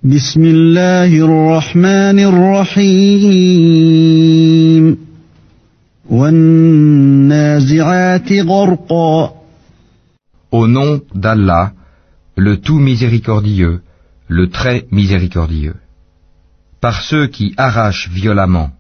بسم الله الرحمن الرحيم والنازعات غرقا. Au nom d'Allah, le tout miséricordieux, le très miséricordieux. Par ceux qui arrachent violemment.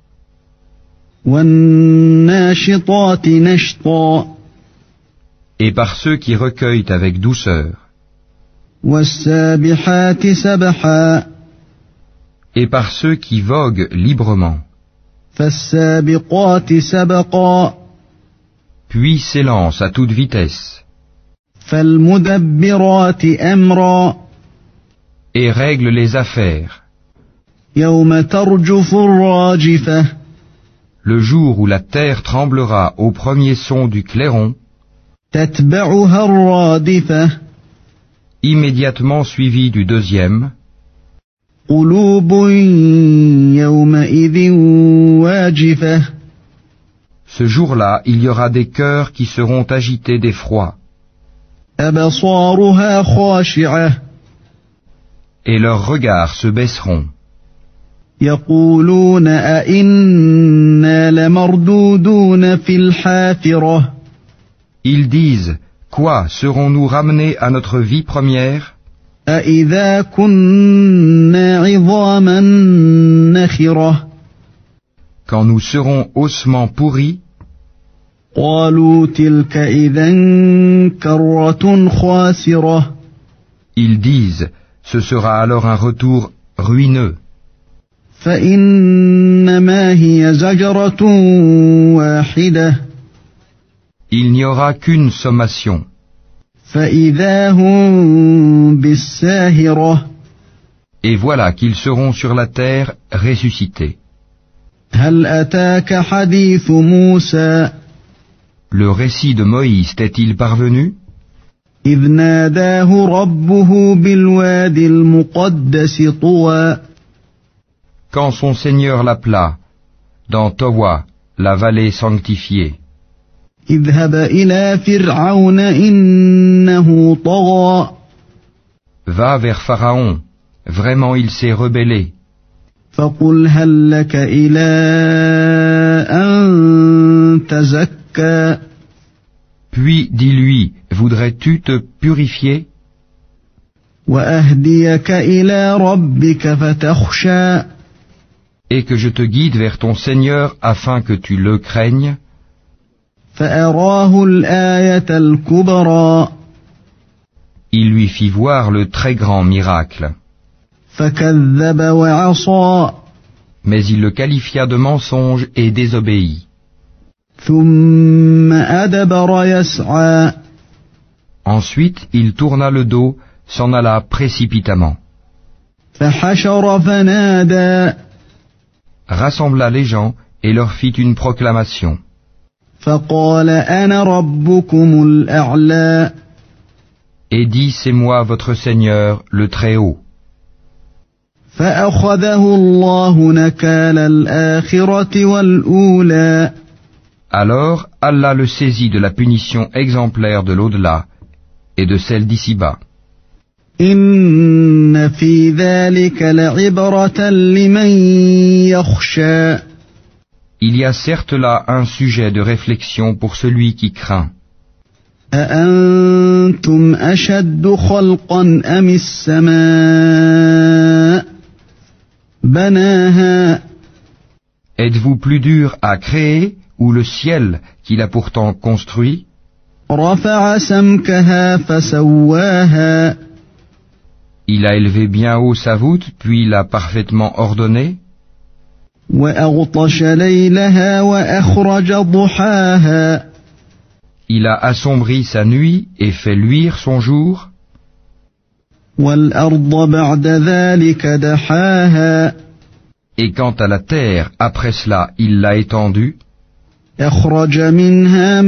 والناشطات نشطا. Et par ceux qui recueillent avec douceur. والسابحات سبحا. Et par ceux qui voguent librement. فالسابقات سبقا. Puis s'élancent à toute vitesse. فالمدبرات أمرا. Et règlent les affaires. يوم ترجف الراجفة. Le jour où la terre tremblera au premier son du clairon. تتبعها الرادفة. Immédiatement suivi du deuxième. قلوب يومئذ واجفة. Ce jour-là, il y aura des cœurs qui seront agités d'effroi. أبصارها خاشعة. Et leurs regards se baisseront. يقولون أئنا لمردودون في الحافرة. Ils disent, quoi, serons-nous ramenés à notre vie première? أإذا كنا عظاما نخرة. Quand nous serons ossements pourris? قالوا تلك إذا كرة خاسرة. Ils disent, ce sera alors un retour ruineux. فإنما هي زجرة واحدة. Il n'y aura qu'une sommation. فإذا هم بالساهرة. Et voilà qu'ils seront sur la terre ressuscités. هل أتاك حديث موسى. Le récit de Moïse t'est-il parvenu? إذ ناداه ربه بالوادي المقدس طوى. Quand son Seigneur l'appela, dans Towa, la vallée sanctifiée. اذهب إلى فرعون إنه طغى. Va vers Pharaon, vraiment il s'est rebellé. فقل هل لك إلى أن تزكى. Puis dis-lui, voudrais-tu te purifier? وأهديك إلى ربك فتخشى. Et que je te guide vers ton Seigneur afin que tu le craignes? فأراه الآية الكبرى. Il lui fit voir le très grand miracle. فكذب وعصى. Mais il le qualifia de mensonge et désobéit. ثم أدبر يسعى. Ensuite, il tourna le dos, s'en alla précipitamment. فحشر فنادى. Rassembla les gens et leur fit une proclamation. فقال أنا ربكم الأعلى. Et dit, c'est moi votre Seigneur, le Très-Haut. فأخذه الله نكال الآخرة والأولى. Alors Allah le saisit de la punition exemplaire de l'au-delà et de celle d'ici-bas. إن في ذلك لعبرة لمن يخشى. Il y a certes là un sujet de réflexion pour celui qui craint. أأنتم أشد خلقا أم السماء بناها. Êtes-vous plus dur à créer ou le ciel qu'il a pourtant construit? رفع سمكها فسواها. Il a élevé bien haut sa voûte, puis l'a parfaitement ordonnée. وأغطش ليلها وأخرج ضحاها. Il a assombri sa nuit et fait luire son jour. والأرض بعد ذلك دحاها. Et quant à la terre, après cela, il l'a étendue. أخرج منها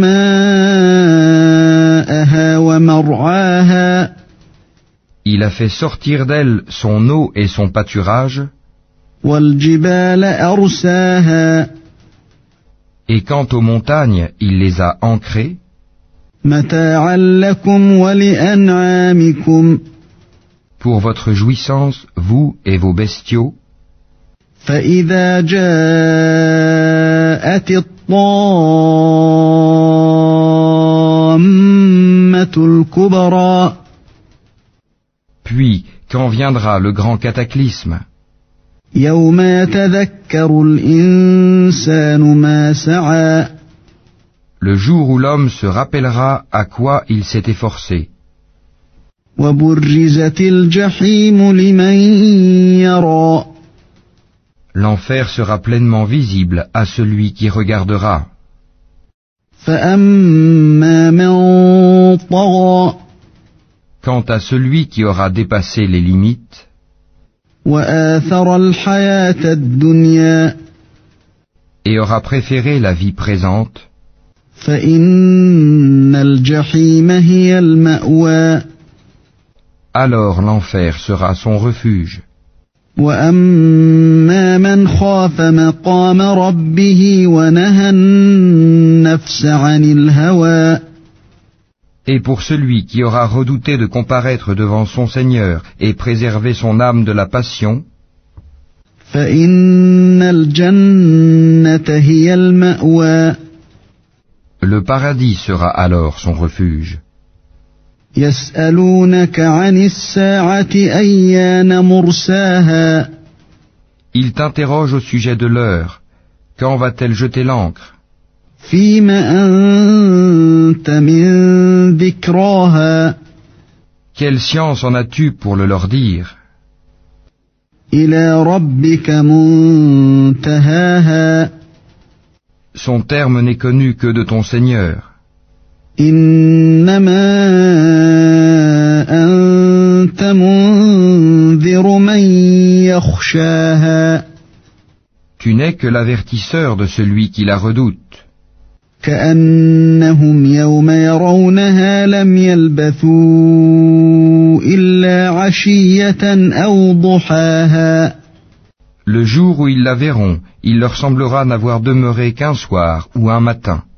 ماءها ومرعاها. Il a fait sortir d'elle son eau et son pâturage. والجبال أرساها. Et quant aux montagnes, il les a ancrées. متاعا لكم ولأنعامكم. pour votre jouissance, vous et vos bestiaux, فإذا جاءت الطامة الكبرى puis quand viendra le grand cataclysme, يوم يتذكر الإنسان ما سعى le jour où l'homme se rappellera à quoi il s'est efforcé, وبرزت الجحيم لمن يرى l'enfer sera pleinement visible à celui qui regardera. فأما من طغى Quant à celui qui aura dépassé les limites وآثر الحياة الدنيا et aura préféré la vie présente, فإن الجحيم هي المأوى alors l'enfer sera son refuge. وأما من خاف مقام ربه ونهى النفس عن الهوى Et pour celui qui aura redouté de comparaître devant son Seigneur et préserver son âme de la passion, فإن الجنة هي المأوى le paradis sera alors son refuge. يسألونك عن الساعة أيان مرساها Il t'interroge au sujet de l'heure. Quand va-t-elle jeter l'ancre? فيم أنت من ذكراها Quelle science en as-tu pour le leur dire? إلى ربك منتهاها Son terme n'est connu que de ton Seigneur. إنما أنت منذر من يخشاها Tu n'es que l'avertisseur de celui qui la redoute. كأنهم يوم يرونها لم يلبثوا إلا عشية أو ضحاها Le jour où ils la verront, il leur semblera n'avoir demeuré qu'un soir ou un matin.